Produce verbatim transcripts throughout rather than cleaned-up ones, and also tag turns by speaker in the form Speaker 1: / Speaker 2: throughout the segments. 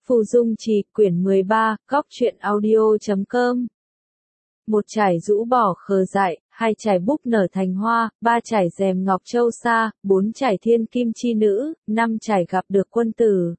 Speaker 1: Phù Dung Trì, quyển mười ba, góc truyện audio chấm com. Một trải rũ bỏ khờ dại, hai trải búp nở thành hoa, ba trải rèm ngọc châu sa, bốn trải thiên kim chi nữ, năm trải gặp được quân tử.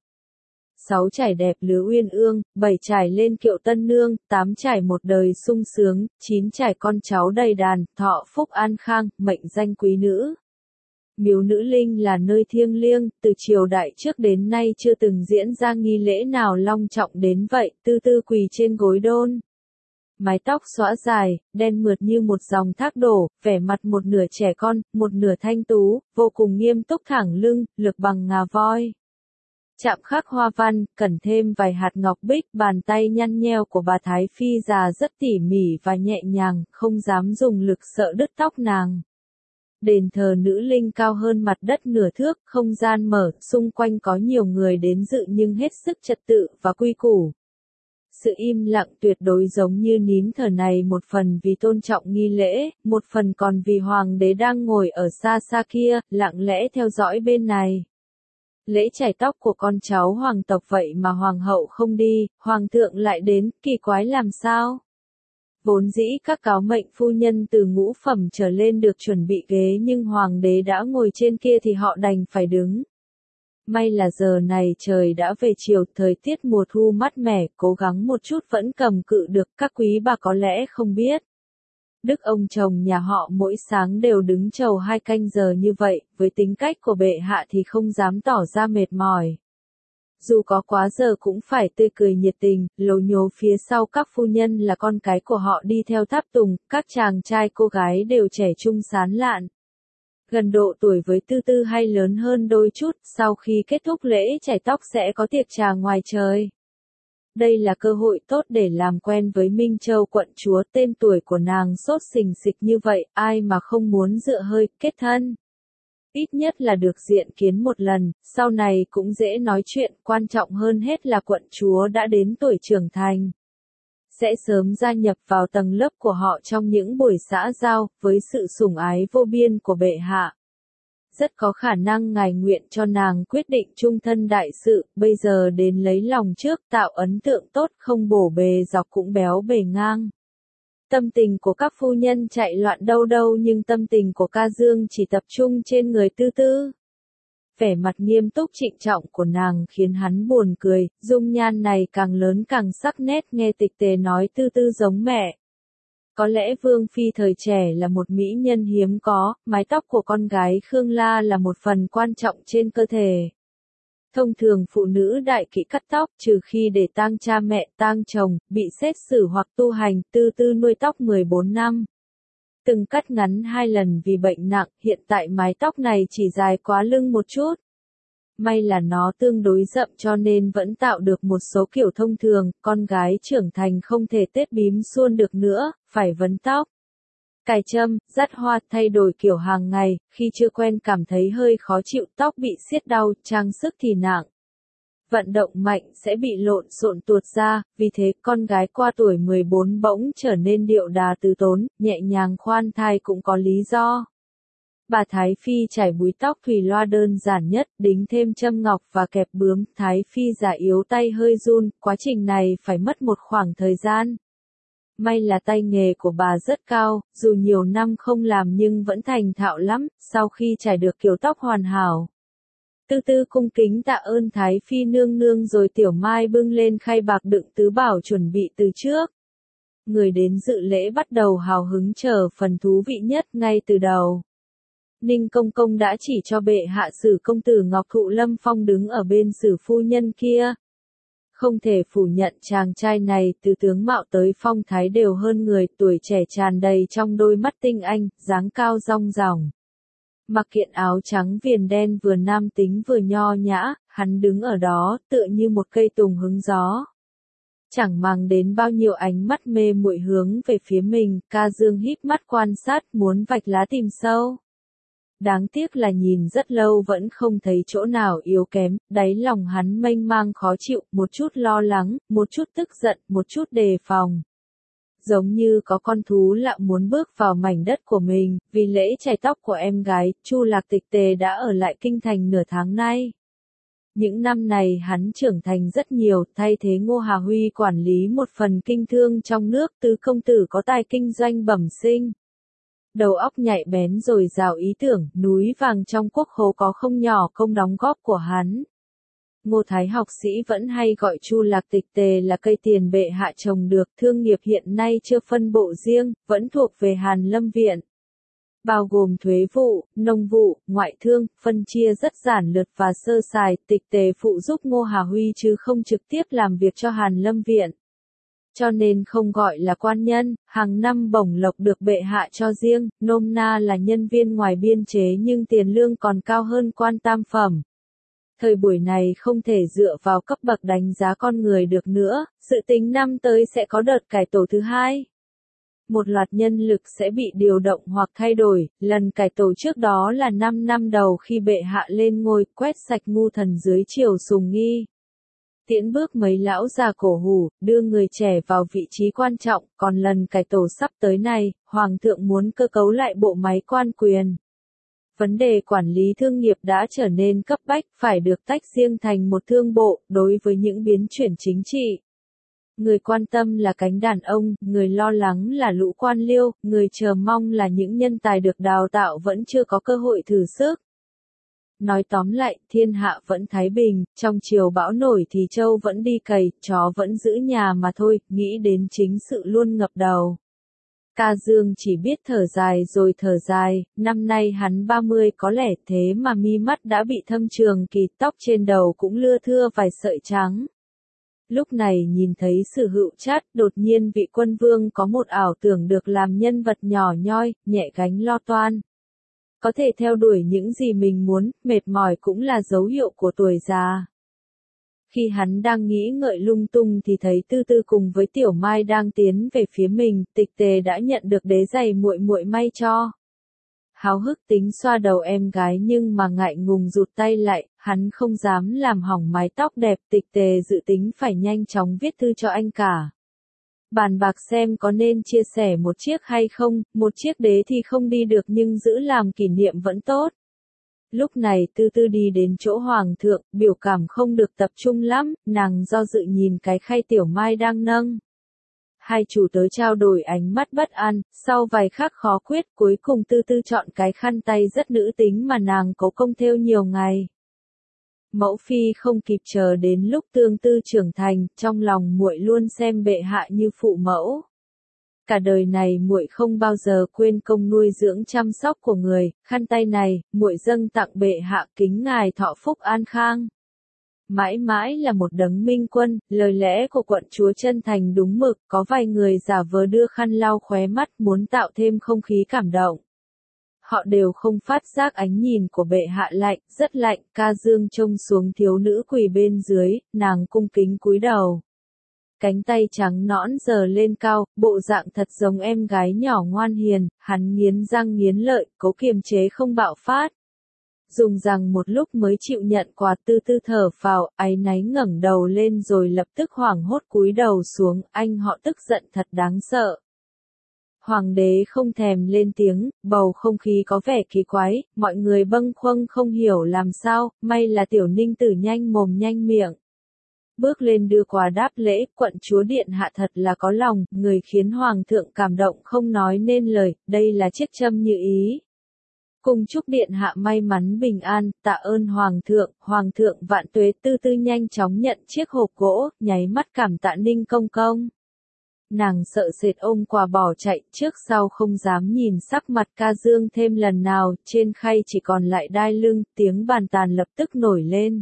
Speaker 1: Sáu trải đẹp lứa uyên ương, bảy trải lên kiệu tân nương, tám trải một đời sung sướng, chín trải con cháu đầy đàn, thọ phúc an khang, mệnh danh quý nữ. Miếu nữ linh là nơi thiêng liêng, từ triều đại trước đến nay chưa từng diễn ra nghi lễ nào long trọng đến vậy, tư tư quỳ trên gối đôn. Mái tóc xõa dài, đen mượt như một dòng thác đổ, vẻ mặt một nửa trẻ con, một nửa thanh tú, vô cùng nghiêm túc thẳng lưng, lực bằng ngà voi. Chạm khắc hoa văn, cần thêm vài hạt ngọc bích, bàn tay nhăn nheo của bà Thái Phi già rất tỉ mỉ và nhẹ nhàng, không dám dùng lực sợ đứt tóc nàng. Đền thờ nữ linh cao hơn mặt đất nửa thước, không gian mở, xung quanh có nhiều người đến dự nhưng hết sức trật tự và quy củ. Sự im lặng tuyệt đối giống như nín thở này một phần vì tôn trọng nghi lễ, một phần còn vì hoàng đế đang ngồi ở xa xa kia, lặng lẽ theo dõi bên này. Lễ chải tóc của con cháu hoàng tộc vậy mà hoàng hậu không đi, hoàng thượng lại đến, kỳ quái làm sao? Vốn dĩ các cáo mệnh phu nhân từ ngũ phẩm trở lên được chuẩn bị ghế nhưng hoàng đế đã ngồi trên kia thì họ đành phải đứng. May là giờ này trời đã về chiều, thời tiết mùa thu mát mẻ, cố gắng một chút vẫn cầm cự được, các quý bà có lẽ không biết. Đức ông chồng nhà họ mỗi sáng đều đứng chầu hai canh giờ như vậy, với tính cách của bệ hạ thì không dám tỏ ra mệt mỏi. Dù có quá giờ cũng phải tươi cười nhiệt tình, lố nhố phía sau các phu nhân là con cái của họ đi theo tháp tùng, các chàng trai cô gái đều trẻ trung sán lạn. Gần độ tuổi với Tư Tư hay lớn hơn đôi chút, sau khi kết thúc lễ chải tóc sẽ có tiệc trà ngoài trời. Đây là cơ hội tốt để làm quen với Minh Châu quận chúa, tên tuổi của nàng sốt sình sịch như vậy, ai mà không muốn dựa hơi, kết thân. Ít nhất là được diện kiến một lần, sau này cũng dễ nói chuyện, quan trọng hơn hết là quận chúa đã đến tuổi trưởng thành. Sẽ sớm gia nhập vào tầng lớp của họ trong những buổi xã giao, với sự sủng ái vô biên của bệ hạ. Rất có khả năng ngài nguyện cho nàng quyết định chung thân đại sự, bây giờ đến lấy lòng trước, tạo ấn tượng tốt, không bổ bề dọc cũng béo bề ngang. Tâm tình của các phu nhân chạy loạn đâu đâu nhưng tâm tình của Ca Dương chỉ tập trung trên người Tư Tư. Vẻ mặt nghiêm túc trịnh trọng của nàng khiến hắn buồn cười, dung nhan này càng lớn càng sắc nét, nghe Tịch Tề nói Tư Tư giống mẹ. Có lẽ Vương Phi thời trẻ là một mỹ nhân hiếm có, mái tóc của con gái Khương La là một phần quan trọng trên cơ thể. Thông thường phụ nữ đại kỵ cắt tóc, trừ khi để tang cha mẹ, tang chồng, bị xét xử hoặc tu hành, Tư Tư nuôi tóc mười bốn năm. Từng cắt ngắn hai lần vì bệnh nặng, hiện tại mái tóc này chỉ dài quá lưng một chút. May là nó tương đối rậm cho nên vẫn tạo được một số kiểu thông thường, con gái trưởng thành không thể tết bím suôn được nữa, phải vấn tóc. Cài châm, dắt hoa, thay đổi kiểu hàng ngày, khi chưa quen cảm thấy hơi khó chịu, tóc bị siết đau, trang sức thì nặng. Vận động mạnh sẽ bị lộn xộn tuột ra, vì thế con gái qua tuổi mười bốn bỗng trở nên điệu đà từ tốn, nhẹ nhàng khoan thai cũng có lý do. Bà Thái Phi chải búi tóc thùy loa đơn giản nhất, đính thêm châm ngọc và kẹp bướm, Thái Phi già yếu tay hơi run, quá trình này phải mất một khoảng thời gian. May là tay nghề của bà rất cao, dù nhiều năm không làm nhưng vẫn thành thạo lắm, sau khi chải được kiểu tóc hoàn hảo. Tư Tư cung kính tạ ơn Thái Phi nương nương rồi Tiểu Mai bưng lên khay bạc đựng tứ bảo chuẩn bị từ trước. Người đến dự lễ bắt đầu hào hứng chờ phần thú vị nhất ngay từ đầu. Ninh Công Công đã chỉ cho bệ hạ Sử công tử Ngọc Thụ Lâm Phong đứng ở bên Sử phu nhân kia. Không thể phủ nhận chàng trai này từ tướng mạo tới phong thái đều hơn người, tuổi trẻ tràn đầy trong đôi mắt tinh anh, dáng cao rong ròng. Mặc kiện áo trắng viền đen vừa nam tính vừa nho nhã, hắn đứng ở đó tựa như một cây tùng hứng gió. Chẳng màng đến bao nhiêu ánh mắt mê muội hướng về phía mình, Ca Dương híp mắt quan sát muốn vạch lá tìm sâu. Đáng tiếc là nhìn rất lâu vẫn không thấy chỗ nào yếu kém, đáy lòng hắn mênh mang khó chịu, một chút lo lắng, một chút tức giận, một chút đề phòng. Giống như có con thú lạ muốn bước vào mảnh đất của mình, vì lễ chải tóc của em gái, Chu Lạc Tịch Tề đã ở lại kinh thành nửa tháng nay. Những năm này hắn trưởng thành rất nhiều, thay thế Ngô Hà Huy quản lý một phần kinh thương trong nước, tứ công tử có tài kinh doanh bẩm sinh. Đầu óc nhạy bén rồi rào ý tưởng, núi vàng trong quốc khố có không nhỏ công đóng góp của hắn. Ngô Thái học sĩ vẫn hay gọi Chu Lạc Tịch Tề là cây tiền bệ hạ trồng được, thương nghiệp hiện nay chưa phân bộ riêng, vẫn thuộc về Hàn Lâm Viện. Bao gồm thuế vụ, nông vụ, ngoại thương, phân chia rất giản lược và sơ sài, Tịch Tề phụ giúp Ngô Hà Huy chứ không trực tiếp làm việc cho Hàn Lâm Viện. Cho nên không gọi là quan nhân, hàng năm bổng lộc được bệ hạ cho riêng, nôm na là nhân viên ngoài biên chế nhưng tiền lương còn cao hơn quan tam phẩm. Thời buổi này không thể dựa vào cấp bậc đánh giá con người được nữa, dự tính năm tới sẽ có đợt cải tổ thứ hai. Một loạt nhân lực sẽ bị điều động hoặc thay đổi, lần cải tổ trước đó là năm năm đầu khi bệ hạ lên ngôi, quét sạch ngu thần dưới triều Sùng Nghi. Tiễn bước mấy lão già cổ hủ, đưa người trẻ vào vị trí quan trọng, còn lần cải tổ sắp tới này, Hoàng thượng muốn cơ cấu lại bộ máy quan quyền. Vấn đề quản lý thương nghiệp đã trở nên cấp bách, phải được tách riêng thành một thương bộ, đối với những biến chuyển chính trị. Người quan tâm là cánh đàn ông, người lo lắng là lũ quan liêu, người chờ mong là những nhân tài được đào tạo vẫn chưa có cơ hội thử sức. Nói tóm lại, thiên hạ vẫn thái bình, trong chiều bão nổi thì trâu vẫn đi cày, chó vẫn giữ nhà mà thôi, nghĩ đến chính sự luôn ngập đầu. Ca Dương chỉ biết thở dài rồi thở dài, năm nay hắn ba mươi có lẽ thế mà mi mắt đã bị thâm trường kỳ, tóc trên đầu cũng lưa thưa vài sợi trắng. Lúc này nhìn thấy Sử Hữu Trát, đột nhiên vị quân vương có một ảo tưởng được làm nhân vật nhỏ nhoi, nhẹ gánh lo toan. Có thể theo đuổi những gì mình muốn, mệt mỏi cũng là dấu hiệu của tuổi già. Khi hắn đang nghĩ ngợi lung tung thì thấy Tư Tư cùng với Tiểu Mai đang tiến về phía mình, Tịch Tề đã nhận được đế giày muội muội may cho. Háo hức tính xoa đầu em gái nhưng mà ngại ngùng rụt tay lại, hắn không dám làm hỏng mái tóc đẹp, Tịch Tề dự tính phải nhanh chóng viết thư cho anh cả. Bàn bạc xem có nên chia sẻ một chiếc hay không, một chiếc đế thì không đi được nhưng giữ làm kỷ niệm vẫn tốt. Lúc này Tư Tư đi đến chỗ Hoàng thượng, biểu cảm không được tập trung lắm, nàng do dự nhìn cái khay Tiểu Mai đang nâng. Hai chủ tớ trao đổi ánh mắt bất an, sau vài khắc khó quyết cuối cùng Tư Tư chọn cái khăn tay rất nữ tính mà nàng cố công thêu nhiều ngày. Mẫu phi không kịp chờ đến lúc Tương Tư trưởng thành, trong lòng muội luôn xem bệ hạ như phụ mẫu. Cả đời này muội không bao giờ quên công nuôi dưỡng chăm sóc của người, khăn tay này, muội dâng tặng bệ hạ kính ngài thọ phúc an khang. Mãi mãi là một đấng minh quân, lời lẽ của quận chúa chân thành đúng mực, có vài người giả vờ đưa khăn lau khóe mắt muốn tạo thêm không khí cảm động. Họ đều không phát giác ánh nhìn của bệ hạ lạnh, rất lạnh, Ca Dương trông xuống thiếu nữ quỳ bên dưới, nàng cung kính cúi đầu. Cánh tay trắng nõn giơ lên cao, bộ dạng thật giống em gái nhỏ ngoan hiền, hắn nghiến răng nghiến lợi, cố kiềm chế không bạo phát. Dùng rằng một lúc mới chịu nhận quà, Tư Tư thở phào, áy náy ngẩng đầu lên rồi lập tức hoảng hốt cúi đầu xuống, anh họ tức giận thật đáng sợ. Hoàng đế không thèm lên tiếng, bầu không khí có vẻ kỳ quái, mọi người bâng khuâng không hiểu làm sao, may là Tiểu Ninh Tử nhanh mồm nhanh miệng. Bước lên đưa quà đáp lễ, quận chúa điện hạ thật là có lòng, người khiến Hoàng thượng cảm động không nói nên lời, đây là chiếc châm như ý. Cùng chúc điện hạ may mắn bình an, tạ ơn Hoàng thượng, Hoàng thượng vạn tuế. Tư Tư nhanh chóng nhận chiếc hộp gỗ, nháy mắt cảm tạ Ninh công công. Nàng sợ sệt ôm quà bỏ chạy, trước sau không dám nhìn sắc mặt Ca Dương thêm lần nào, trên khay chỉ còn lại đai lưng, tiếng bàn tàn lập tức nổi lên.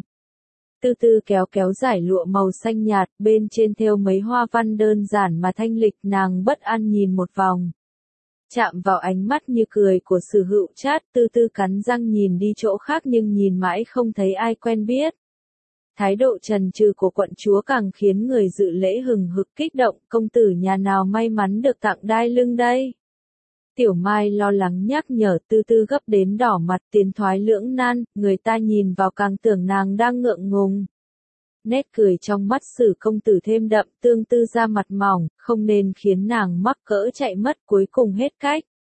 Speaker 1: Tư Tư kéo kéo giải lụa màu xanh nhạt, bên trên thêu mấy hoa văn đơn giản mà thanh lịch, nàng bất an nhìn một vòng. Chạm vào ánh mắt như cười của Sử Hữu Trát, Tư Tư cắn răng nhìn đi chỗ khác nhưng nhìn mãi không thấy ai quen biết. Thái độ trần trừ của quận chúa càng khiến người dự lễ hừng hực kích động, công tử nhà nào may mắn được tặng đai lưng đây. Tiểu Mai lo lắng nhắc nhở, Tư Tư gấp đến đỏ mặt, tiến thoái lưỡng nan, người ta nhìn vào càng tưởng nàng đang ngượng ngùng. Nét cười trong mắt Sử công tử thêm đậm, Tương Tư ra mặt mỏng, không nên khiến nàng mắc cỡ chạy mất, cuối cùng hết cách.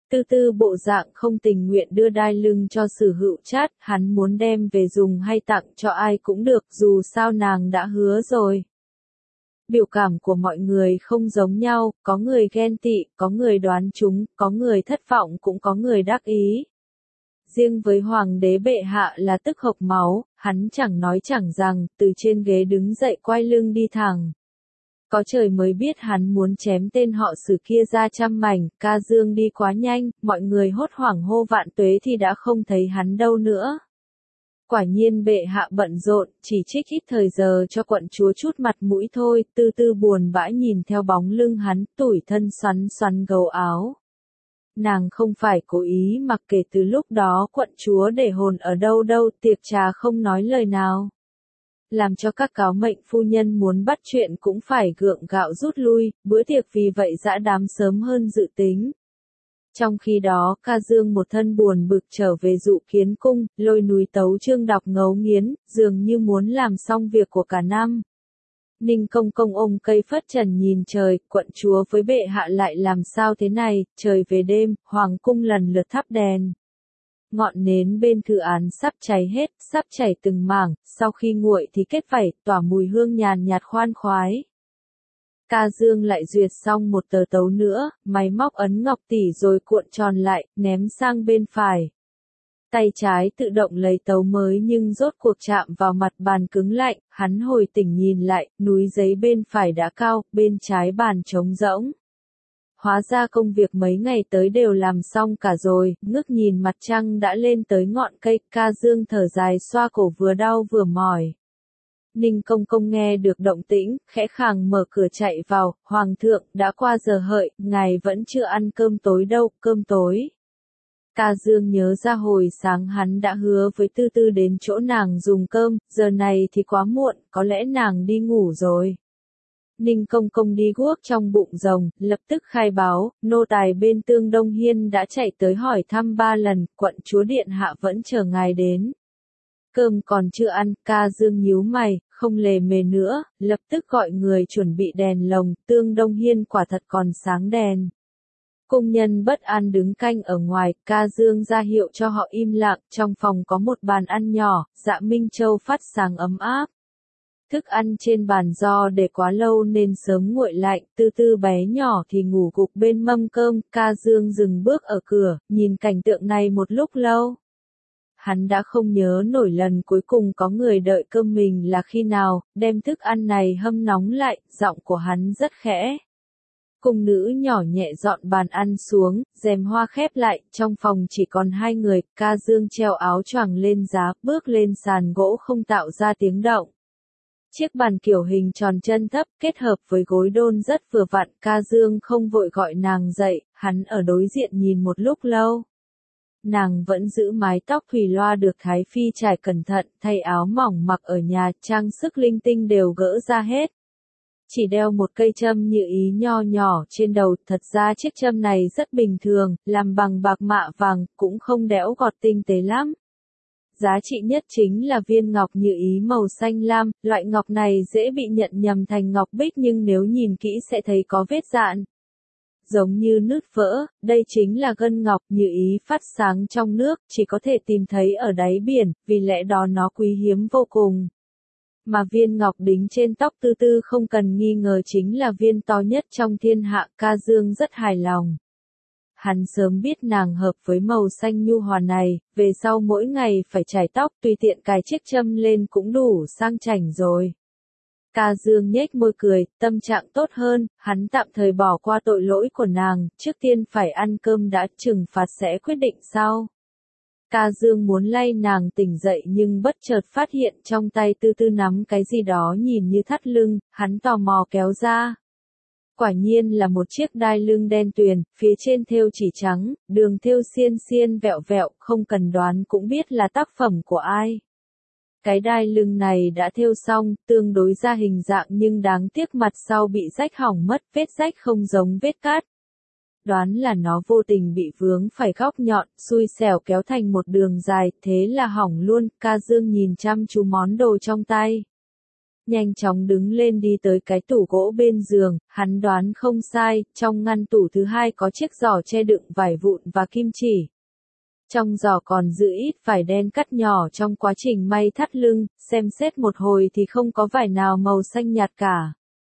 Speaker 1: Tư Tư bộ dạng không tình nguyện đưa đai lưng cho Sử Hữu Trát, hắn muốn đem về dùng hay tặng cho ai cũng được, dù sao nàng đã hứa rồi. Biểu cảm của mọi người không giống nhau, có người ghen tị, có người đoán trúng, có người thất vọng cũng có người đắc ý. Riêng với hoàng đế bệ hạ là tức hộc máu, hắn chẳng nói chẳng rằng, từ trên ghế đứng dậy quay lưng đi thẳng. Có trời mới biết hắn muốn chém tên họ Sử kia ra trăm mảnh, Ca Dương đi quá nhanh, mọi người hốt hoảng hô vạn tuế thì đã không thấy hắn đâu nữa. Quả nhiên bệ hạ bận rộn, chỉ trích ít thời giờ cho quận chúa chút mặt mũi thôi, Tư Tư buồn bã nhìn theo bóng lưng hắn, tủi thân xoắn xoắn gấu áo. Nàng không phải cố ý mặc kể từ lúc đó quận chúa để hồn ở đâu đâu, tiệc trà không nói lời nào. Làm cho các cáo mệnh phu nhân muốn bắt chuyện cũng phải gượng gạo rút lui, bữa tiệc vì vậy dã đám sớm hơn dự tính. Trong khi đó, Ca Dương một thân buồn bực trở về Dụ Kiến cung, lôi núi tấu chương đọc ngấu nghiến, dường như muốn làm xong việc của cả năm. Ninh Công Công ôm cây phất trần nhìn trời, quận chúa với bệ hạ lại làm sao thế này, trời về đêm, hoàng cung lần lượt thắp đèn. Ngọn nến bên thư án sắp cháy hết, sắp chảy từng mảng, sau khi nguội thì kết vảy, tỏa mùi hương nhàn nhạt khoan khoái. Ca Dương lại duyệt xong một tờ tấu nữa, máy móc ấn ngọc tỷ rồi cuộn tròn lại, ném sang bên phải. Tay trái tự động lấy tấu mới nhưng rốt cuộc chạm vào mặt bàn cứng lạnh, hắn hồi tỉnh nhìn lại, núi giấy bên phải đã cao, bên trái bàn trống rỗng. Hóa ra công việc mấy ngày tới đều làm xong cả rồi, ngước nhìn mặt trăng đã lên tới ngọn cây, Ca Dương thở dài xoa cổ vừa đau vừa mỏi. Ninh Công Công nghe được động tĩnh, khẽ khàng mở cửa chạy vào, Hoàng thượng, đã qua giờ hợi, ngài vẫn chưa ăn cơm tối đâu, cơm tối. Ca Dương nhớ ra hồi sáng hắn đã hứa với Tư Tư đến chỗ nàng dùng cơm, giờ này thì quá muộn, có lẽ nàng đi ngủ rồi. Ninh Công Công đi guốc trong bụng rồng, lập tức khai báo, nô tài bên Tương Đông Hiên đã chạy tới hỏi thăm ba lần, quận chúa điện hạ vẫn chờ ngài đến. Cơm còn chưa ăn, Ca Dương nhíu mày, không lề mề nữa, lập tức gọi người chuẩn bị đèn lồng, Tương Đông Hiên quả thật còn sáng đèn. Cung nhân bất an đứng canh ở ngoài, Ca Dương ra hiệu cho họ im lặng, trong phòng có một bàn ăn nhỏ, Dạ Minh Châu phát sáng ấm áp. Thức ăn trên bàn do để quá lâu nên sớm nguội lạnh, Tư Tư bé nhỏ thì ngủ gục bên mâm cơm, Ca Dương dừng bước ở cửa, nhìn cảnh tượng này một lúc lâu. Hắn đã không nhớ nổi lần cuối cùng có người đợi cơm mình là khi nào, đem thức ăn này hâm nóng lại, giọng của hắn rất khẽ. Cung nữ nhỏ nhẹ dọn bàn ăn xuống, rèm hoa khép lại, trong phòng chỉ còn hai người, Ca Dương treo áo choàng lên giá, bước lên sàn gỗ không tạo ra tiếng động. Chiếc bàn kiểu hình tròn chân thấp, kết hợp với gối đôn rất vừa vặn, Ca Dương không vội gọi nàng dậy, hắn ở đối diện nhìn một lúc lâu. Nàng vẫn giữ mái tóc thùy loa được Thái Phi trải cẩn thận, thay áo mỏng mặc ở nhà, trang sức linh tinh đều gỡ ra hết. Chỉ đeo một cây châm như ý nho nhỏ trên đầu, thật ra chiếc châm này rất bình thường, làm bằng bạc mạ vàng, cũng không đẽo gọt tinh tế lắm. Giá trị nhất chính là viên ngọc như ý màu xanh lam, loại ngọc này dễ bị nhận nhầm thành ngọc bích nhưng nếu nhìn kỹ sẽ thấy có vết dạn. Giống như nứt vỡ, đây chính là gân ngọc như ý phát sáng trong nước, chỉ có thể tìm thấy ở đáy biển, vì lẽ đó nó quý hiếm vô cùng. Mà viên ngọc đính trên tóc Tư Tư không cần nghi ngờ chính là viên to nhất trong thiên hạ, Ca Dương rất hài lòng. Hắn sớm biết nàng hợp với màu xanh nhu hòa này, về sau mỗi ngày phải chải tóc tùy tiện cài chiếc châm lên cũng đủ sang chảnh rồi. Ca Dương nhếch môi cười, tâm trạng tốt hơn, hắn tạm thời bỏ qua tội lỗi của nàng, trước tiên phải ăn cơm đã, trừng phạt sẽ quyết định sau. Ca Dương muốn lay nàng tỉnh dậy nhưng bất chợt phát hiện trong tay Tư Tư nắm cái gì đó nhìn như thắt lưng, hắn tò mò kéo ra. Quả nhiên là một chiếc đai lưng đen tuyền, phía trên thêu chỉ trắng, đường thêu xiên xiên vẹo vẹo, không cần đoán cũng biết là tác phẩm của ai. Cái đai lưng này đã thêu xong, tương đối ra hình dạng nhưng đáng tiếc mặt sau bị rách hỏng mất, vết rách không giống vết cát. Đoán là nó vô tình bị vướng phải góc nhọn, xui xẻo kéo thành một đường dài, thế là hỏng luôn, Ca Dương nhìn chăm chú món đồ trong tay. nhanh chóng đứng lên đi tới cái tủ gỗ bên giường, hắn đoán không sai, trong ngăn tủ thứ hai có chiếc giỏ che đựng vải vụn và kim chỉ. Trong giỏ còn giữ ít vải đen cắt nhỏ trong quá trình may thắt lưng, xem xét một hồi thì không có vải nào màu xanh nhạt cả.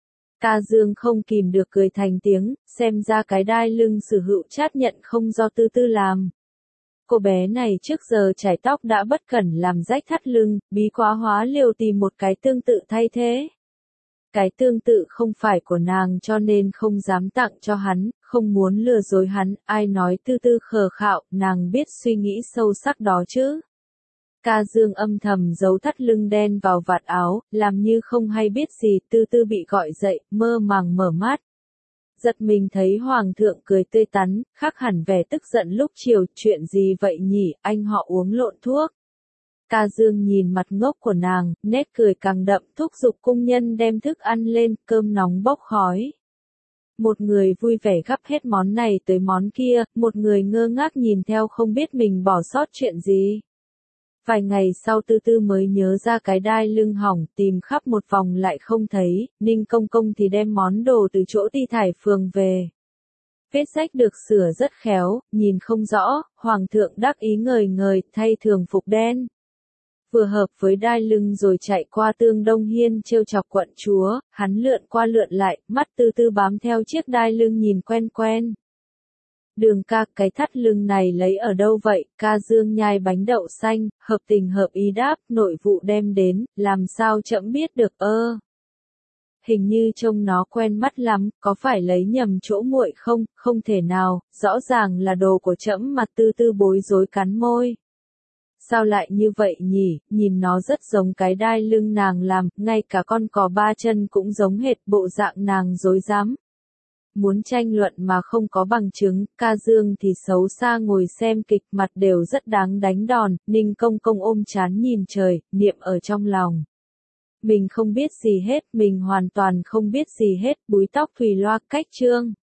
Speaker 1: Ca Dương không kìm được cười thành tiếng, xem ra cái đai lưng sử hữu chát nhận không do Tư Tư làm. Cô bé này trước giờ chải tóc đã bất cẩn làm rách thắt lưng, bí quá hóa liều tìm một cái tương tự thay thế. Cái tương tự không phải của nàng cho nên không dám tặng cho hắn, không muốn lừa dối hắn, ai nói Tư Tư khờ khạo, nàng biết suy nghĩ sâu sắc đó chứ. Ca Dương âm thầm giấu thắt lưng đen vào vạt áo, làm như không hay biết gì, Tư Tư bị gọi dậy, mơ màng mở mắt. Giật mình thấy Hoàng thượng cười tươi tắn, khác hẳn vẻ tức giận lúc chiều, chuyện gì vậy nhỉ, anh họ uống lộn thuốc. Ca Dương nhìn mặt ngốc của nàng, nét cười càng đậm, thúc giục cung nhân đem thức ăn lên, cơm nóng bốc khói. Một người vui vẻ gắp hết món này tới món kia, một người ngơ ngác nhìn theo không biết mình bỏ sót chuyện gì. Vài ngày sau Tư Tư mới nhớ ra cái đai lưng hỏng, tìm khắp một vòng lại không thấy, Ninh Công Công thì đem món đồ từ chỗ Ti Thải Phường về. Vết rách được sửa rất khéo, nhìn không rõ, Hoàng thượng đắc ý ngời ngời, thay thường phục đen. Vừa hợp với đai lưng rồi chạy qua Tương Đông Hiên trêu chọc quận chúa, hắn lượn qua lượn lại, mắt Tư Tư bám theo chiếc đai lưng nhìn quen quen. Đường ca, cái thắt lưng này lấy ở đâu vậy? Ca Dương nhai bánh đậu xanh, hợp tình hợp ý đáp, nội vụ đem đến, làm sao trẫm biết được ơ. Hình như trông nó quen mắt lắm, có phải lấy nhầm chỗ muội không? Không thể nào, rõ ràng là đồ của trẫm. Mặt Tư Tư bối rối cắn môi. Sao lại như vậy nhỉ, nhìn nó rất giống cái đai lưng nàng làm, ngay cả con cò ba chân cũng giống hệt, bộ dạng nàng dối dám. Muốn tranh luận mà không có bằng chứng, Ca Dương thì xấu xa ngồi xem kịch, mặt đều rất đáng đánh đòn, Ninh Công Công ôm chán nhìn trời, niệm ở trong lòng. Mình không biết gì hết, mình hoàn toàn không biết gì hết, búi tóc Thùy Loa cách chương.